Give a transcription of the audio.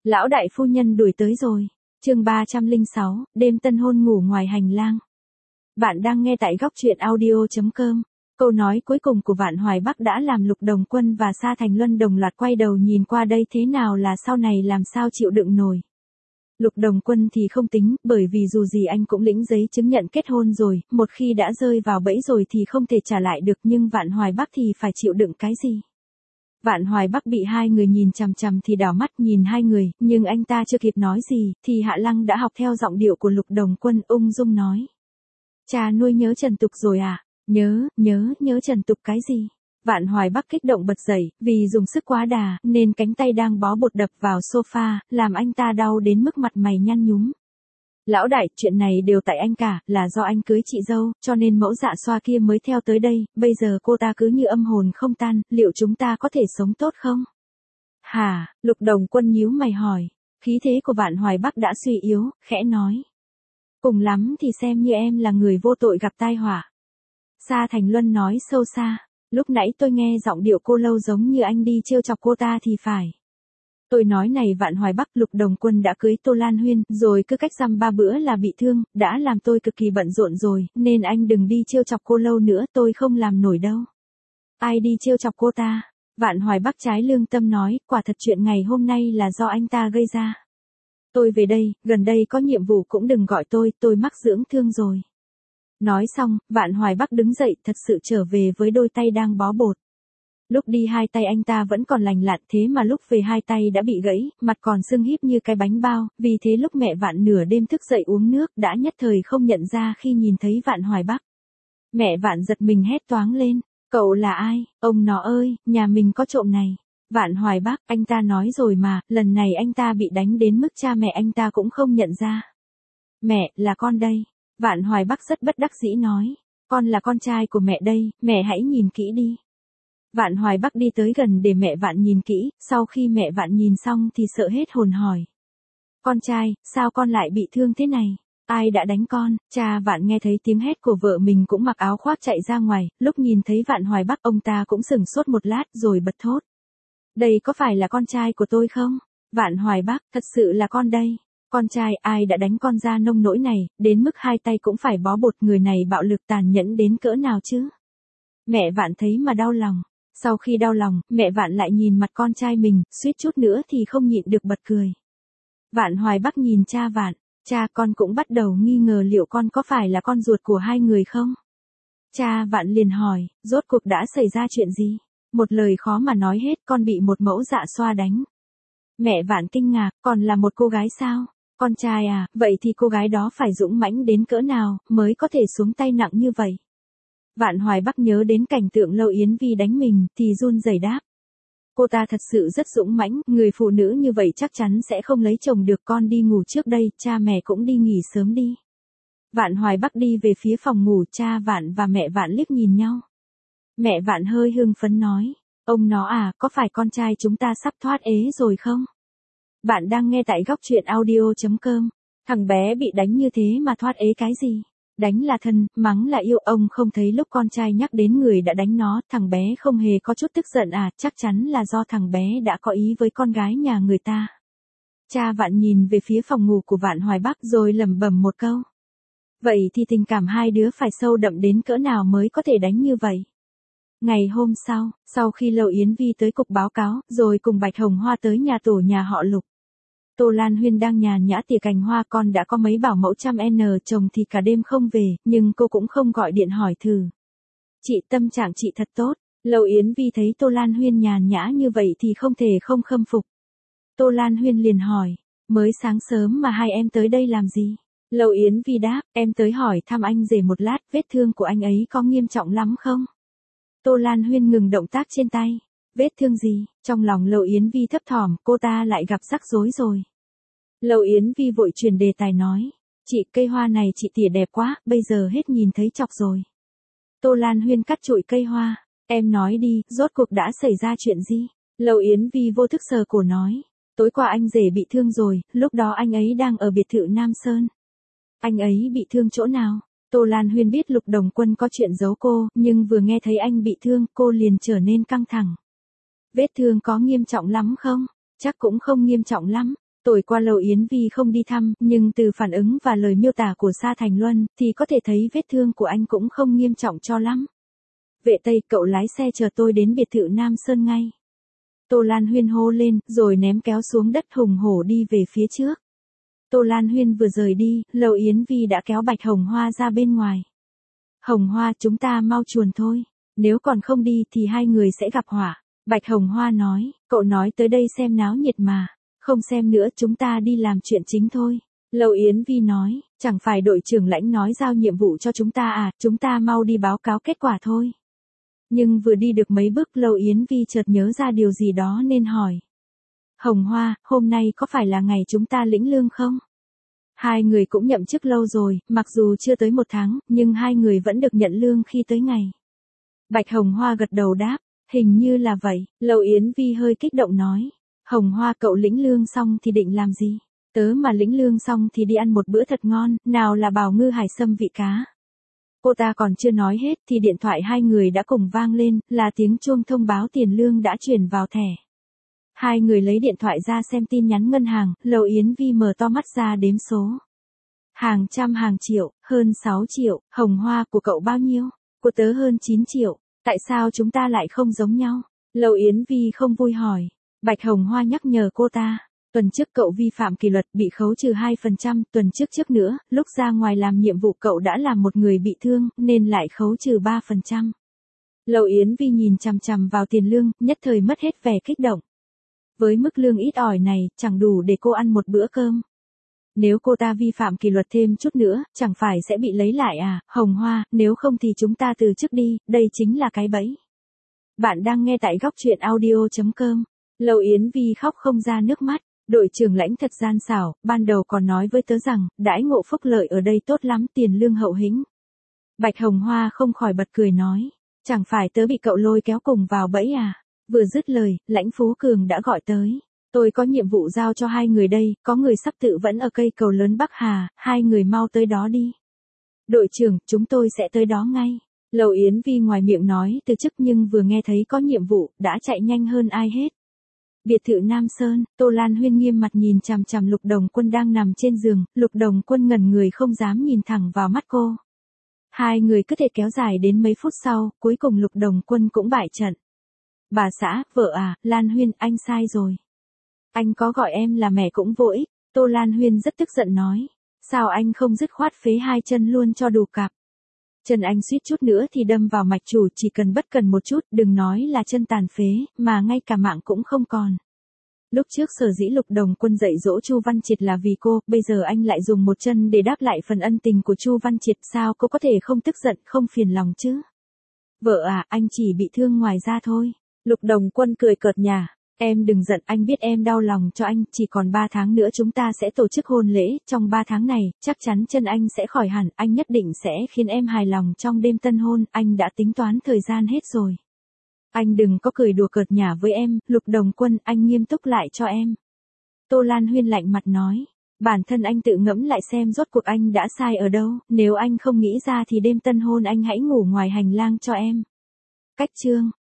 Lão đại phu nhân đuổi tới rồi. Chương 306, đêm tân hôn ngủ ngoài hành lang. Bạn đang nghe tại góc truyện audio.com. Câu nói cuối cùng của Vạn Hoài Bắc đã làm Lục Đồng Quân và Sa Thành Luân đồng loạt quay đầu nhìn qua đây, thế nào là sau này làm sao chịu đựng nổi. Lục Đồng Quân thì không tính, bởi vì dù gì anh cũng lĩnh giấy chứng nhận kết hôn rồi, một khi đã rơi vào bẫy rồi thì không thể trả lại được, nhưng Vạn Hoài Bắc thì phải chịu đựng cái gì. Vạn Hoài Bắc bị hai người nhìn chằm chằm thì đảo mắt nhìn hai người, nhưng anh ta chưa kịp nói gì, thì Hạ Lăng đã học theo giọng điệu của Lục Đồng Quân ung dung nói. Cha nuôi nhớ Trần Tục rồi à? Nhớ Trần Tục cái gì? Vạn Hoài Bắc kích động bật dậy, vì dùng sức quá đà, nên cánh tay đang bó bột đập vào sofa, làm anh ta đau đến mức mặt mày nhăn nhúm. Lão đại, chuyện này đều tại anh cả, là do anh cưới chị dâu, cho nên mẫu dạ xoa kia mới theo tới đây, bây giờ cô ta cứ như âm hồn không tan, liệu chúng ta có thể sống tốt không? Hả? Lục Đồng Quân nhíu mày hỏi. Khí thế của Vạn Hoài Bắc đã suy yếu, khẽ nói. Cùng lắm thì xem như em là người vô tội gặp tai họa. Sa Thành Luân nói sâu xa. Lúc nãy tôi nghe giọng điệu cô lâu giống như anh đi trêu chọc cô ta thì phải. Tôi nói này Vạn Hoài Bắc, Lục Đồng Quân đã cưới Tô Lan Huyên, rồi cứ cách dăm 3 bữa là bị thương, đã làm tôi cực kỳ bận rộn rồi, nên anh đừng đi trêu chọc cô lâu nữa, tôi không làm nổi đâu. Ai đi trêu chọc cô ta? Vạn Hoài Bắc trái lương tâm nói, quả thật chuyện ngày hôm nay là do anh ta gây ra. Tôi về đây, gần đây có nhiệm vụ cũng đừng gọi tôi mắc dưỡng thương rồi. Nói xong, Vạn Hoài Bắc đứng dậy thật sự trở về với đôi tay đang bó bột. Lúc đi hai tay anh ta vẫn còn lành lặn, thế mà lúc về hai tay đã bị gãy, mặt còn sưng híp như cái bánh bao, vì thế lúc mẹ Vạn nửa đêm thức dậy uống nước đã nhất thời không nhận ra khi nhìn thấy Vạn Hoài Bắc. Mẹ Vạn giật mình hét toáng lên, cậu là ai, ông nó ơi, nhà mình có trộm này. Vạn Hoài Bắc, anh ta nói rồi mà, lần này anh ta bị đánh đến mức cha mẹ anh ta cũng không nhận ra. Mẹ, là con đây. Vạn Hoài Bắc rất bất đắc dĩ nói, con là con trai của mẹ đây, mẹ hãy nhìn kỹ đi. Vạn Hoài Bắc đi tới gần để mẹ Vạn nhìn kỹ, sau khi mẹ Vạn nhìn xong thì sợ hết hồn hỏi. Con trai, sao con lại bị thương thế này? Ai đã đánh con? Cha Vạn nghe thấy tiếng hét của vợ mình cũng mặc áo khoác chạy ra ngoài, lúc nhìn thấy Vạn Hoài Bắc ông ta cũng sửng sốt một lát rồi bật thốt. Đây có phải là con trai của tôi không? Vạn Hoài Bắc, thật sự là con đây. Con trai, ai đã đánh con ra nông nỗi này, đến mức hai tay cũng phải bó bột, người này bạo lực tàn nhẫn đến cỡ nào chứ? Mẹ Vạn thấy mà đau lòng. Sau khi đau lòng, mẹ Vạn lại nhìn mặt con trai mình, suýt chút nữa thì không nhịn được bật cười. Vạn Hoài Bắc nhìn cha Vạn, cha con cũng bắt đầu nghi ngờ liệu con có phải là con ruột của hai người không? Cha Vạn liền hỏi, rốt cuộc đã xảy ra chuyện gì? Một lời khó mà nói hết, con bị một mẫu dạ xoa đánh. Mẹ Vạn kinh ngạc, còn là một cô gái sao? Con trai à, vậy thì cô gái đó phải dũng mãnh đến cỡ nào, mới có thể xuống tay nặng như vậy? Vạn Hoài Bắc nhớ đến cảnh tượng Lâu Yến Vi đánh mình, thì run rẩy đáp. Cô ta thật sự rất dũng mãnh, người phụ nữ như vậy chắc chắn sẽ không lấy chồng được, con đi ngủ trước đây, cha mẹ cũng đi nghỉ sớm đi. Vạn Hoài Bắc đi về phía phòng ngủ, cha Vạn và mẹ Vạn liếc nhìn nhau. Mẹ Vạn hơi hưng phấn nói, ông nó à, có phải con trai chúng ta sắp thoát ế rồi không? Bạn đang nghe tại góc truyện audio.com. Thằng bé bị đánh như thế mà thoát ế cái gì? Đánh là thân, mắng là yêu, ông không thấy lúc con trai nhắc đến người đã đánh nó, thằng bé không hề có chút tức giận à, chắc chắn là do thằng bé đã có ý với con gái nhà người ta. Cha Vạn nhìn về phía phòng ngủ của Vạn Hoài Bắc rồi lẩm bẩm một câu. Vậy thì tình cảm hai đứa phải sâu đậm đến cỡ nào mới có thể đánh như vậy? Ngày hôm sau khi Lâu Yến Vi tới cục báo cáo, rồi cùng Bạch Hồng Hoa tới nhà tổ nhà họ Lục. Tô Lan Huyên đang nhàn nhã tỉa cành hoa, con đã có mấy bảo mẫu chăm chồng thì cả đêm không về, nhưng cô cũng không gọi điện hỏi thử. Chị, tâm trạng chị thật tốt. Lâu Yến Vi thấy Tô Lan Huyên nhàn nhã như vậy thì không thể không khâm phục. Tô Lan Huyên liền hỏi, mới sáng sớm mà hai em tới đây làm gì? Lâu Yến Vi đáp, em tới hỏi thăm anh rể một lát, vết thương của anh ấy có nghiêm trọng lắm không? Tô Lan Huyên ngừng động tác trên tay. Vết thương gì? Trong lòng Lâu Yến Vi thấp thỏm, cô ta lại gặp rắc rối rồi. Lâu Yến Vi vội chuyển đề tài nói, chị, cây hoa này chị tỉa đẹp quá, bây giờ hết nhìn thấy chọc rồi. Tô Lan Huyên cắt trụi cây hoa, em nói đi, rốt cuộc đã xảy ra chuyện gì? Lâu Yến Vi vô thức sờ cổ nói, tối qua anh rể bị thương rồi, lúc đó anh ấy đang ở biệt thự Nam Sơn. Anh ấy bị thương chỗ nào? Tô Lan Huyên biết Lục Đồng Quân có chuyện giấu cô, nhưng vừa nghe thấy anh bị thương, cô liền trở nên căng thẳng. Vết thương có nghiêm trọng lắm không? Chắc cũng không nghiêm trọng lắm. Tối qua Lâu Yến Vi không đi thăm, nhưng từ phản ứng và lời miêu tả của Sa Thành Luân, thì có thể thấy vết thương của anh cũng không nghiêm trọng cho lắm. Vệ Tây, cậu lái xe chờ tôi đến biệt thự Nam Sơn ngay. Tô Lan Huyên hô lên, rồi ném kéo xuống đất hùng hổ đi về phía trước. Tô Lan Huyên vừa rời đi, Lâu Yến Vi đã kéo Bạch Hồng Hoa ra bên ngoài. Hồng Hoa, chúng ta mau chuồn thôi. Nếu còn không đi thì hai người sẽ gặp họa. Bạch Hồng Hoa nói, cậu nói tới đây xem náo nhiệt mà. Không xem nữa, chúng ta đi làm chuyện chính thôi. Lâu Yến Vi nói, chẳng phải đội trưởng lãnh nói giao nhiệm vụ cho chúng ta à, chúng ta mau đi báo cáo kết quả thôi. Nhưng vừa đi được mấy bước Lâu Yến Vi chợt nhớ ra điều gì đó nên hỏi. Hồng Hoa, hôm nay có phải là ngày chúng ta lĩnh lương không? Hai người cũng nhậm chức lâu rồi, mặc dù chưa tới 1 tháng, nhưng hai người vẫn được nhận lương khi tới ngày. Bạch Hồng Hoa gật đầu đáp, hình như là vậy. Lâu Yến Vi hơi kích động nói. Hồng Hoa, cậu lĩnh lương xong thì định làm gì? Tớ mà lĩnh lương xong thì đi ăn một bữa thật ngon, nào là bào ngư hải sâm vị cá. Cô ta còn chưa nói hết thì điện thoại hai người đã cùng vang lên, là tiếng chuông thông báo tiền lương đã chuyển vào thẻ. Hai người lấy điện thoại ra xem tin nhắn ngân hàng, Lâu Yến Vi mở to mắt ra đếm số. Hàng trăm hàng triệu, hơn 6 triệu, Hồng Hoa, của cậu bao nhiêu? Của tớ hơn 9 triệu, tại sao chúng ta lại không giống nhau? Lâu Yến Vi không vui hỏi. Bạch Hồng Hoa nhắc nhở cô ta. Tuần trước cậu vi phạm kỷ luật bị khấu trừ 2%, tuần trước nữa, lúc ra ngoài làm nhiệm vụ cậu đã làm một người bị thương, nên lại khấu trừ 3%. Lâu Yến Vi nhìn chằm chằm vào tiền lương, nhất thời mất hết vẻ kích động. Với mức lương ít ỏi này, chẳng đủ để cô ăn một bữa cơm. Nếu cô ta vi phạm kỷ luật thêm chút nữa, chẳng phải sẽ bị lấy lại à? Hồng Hoa, nếu không thì chúng ta từ chức đi, đây chính là cái bẫy. Bạn đang nghe tại góc truyện audio.com. Lâu Yến Vi khóc không ra nước mắt. Đội trưởng lãnh thật gian xảo, ban đầu còn nói với tớ rằng, đãi ngộ phúc lợi ở đây tốt lắm, tiền lương hậu hĩnh. Bạch Hồng Hoa không khỏi bật cười nói, chẳng phải tớ bị cậu lôi kéo cùng vào bẫy à? Vừa dứt lời, lãnh Phú Cường đã gọi tới. Tôi có nhiệm vụ giao cho hai người đây, có người sắp tự vẫn ở cây cầu lớn Bắc Hà, hai người mau tới đó đi. Đội trưởng, chúng tôi sẽ tới đó ngay. Lâu Yến Vi ngoài miệng nói từ chức nhưng vừa nghe thấy có nhiệm vụ, đã chạy nhanh hơn ai hết. Biệt thự Nam Sơn, Tô Lan Huyên nghiêm mặt nhìn chằm chằm Lục Đồng Quân đang nằm trên giường, Lục Đồng Quân ngẩn người không dám nhìn thẳng vào mắt cô. Hai người cứ thể kéo dài đến mấy phút sau, cuối cùng Lục Đồng Quân cũng bại trận. Bà xã, vợ à, Lan Huyên, anh sai rồi. Anh có gọi em là mẹ cũng vô ích, Tô Lan Huyên rất tức giận nói. Sao anh không dứt khoát phế hai chân luôn cho đủ cặp? Chân anh suýt chút nữa thì đâm vào mạch chủ, chỉ cần bất cần một chút, đừng nói là chân tàn phế, mà ngay cả mạng cũng không còn. Lúc trước sở dĩ Lục Đồng Quân dạy dỗ Chu Văn Triệt là vì cô, bây giờ anh lại dùng một chân để đáp lại phần ân tình của Chu Văn Triệt, sao cô có thể không tức giận, không phiền lòng chứ? Vợ à, anh chỉ bị thương ngoài da thôi. Lục Đồng Quân cười cợt nhả. Em đừng giận, anh biết em đau lòng cho anh, chỉ còn 3 tháng nữa chúng ta sẽ tổ chức hôn lễ, trong 3 tháng này, chắc chắn chân anh sẽ khỏi hẳn, anh nhất định sẽ khiến em hài lòng trong đêm tân hôn, anh đã tính toán thời gian hết rồi. Anh đừng có cười đùa cợt nhả với em, Lục Đồng Quân, anh nghiêm túc lại cho em. Tô Lan Huyên lạnh mặt nói, bản thân anh tự ngẫm lại xem rốt cuộc anh đã sai ở đâu, nếu anh không nghĩ ra thì đêm tân hôn anh hãy ngủ ngoài hành lang cho em. Cách chương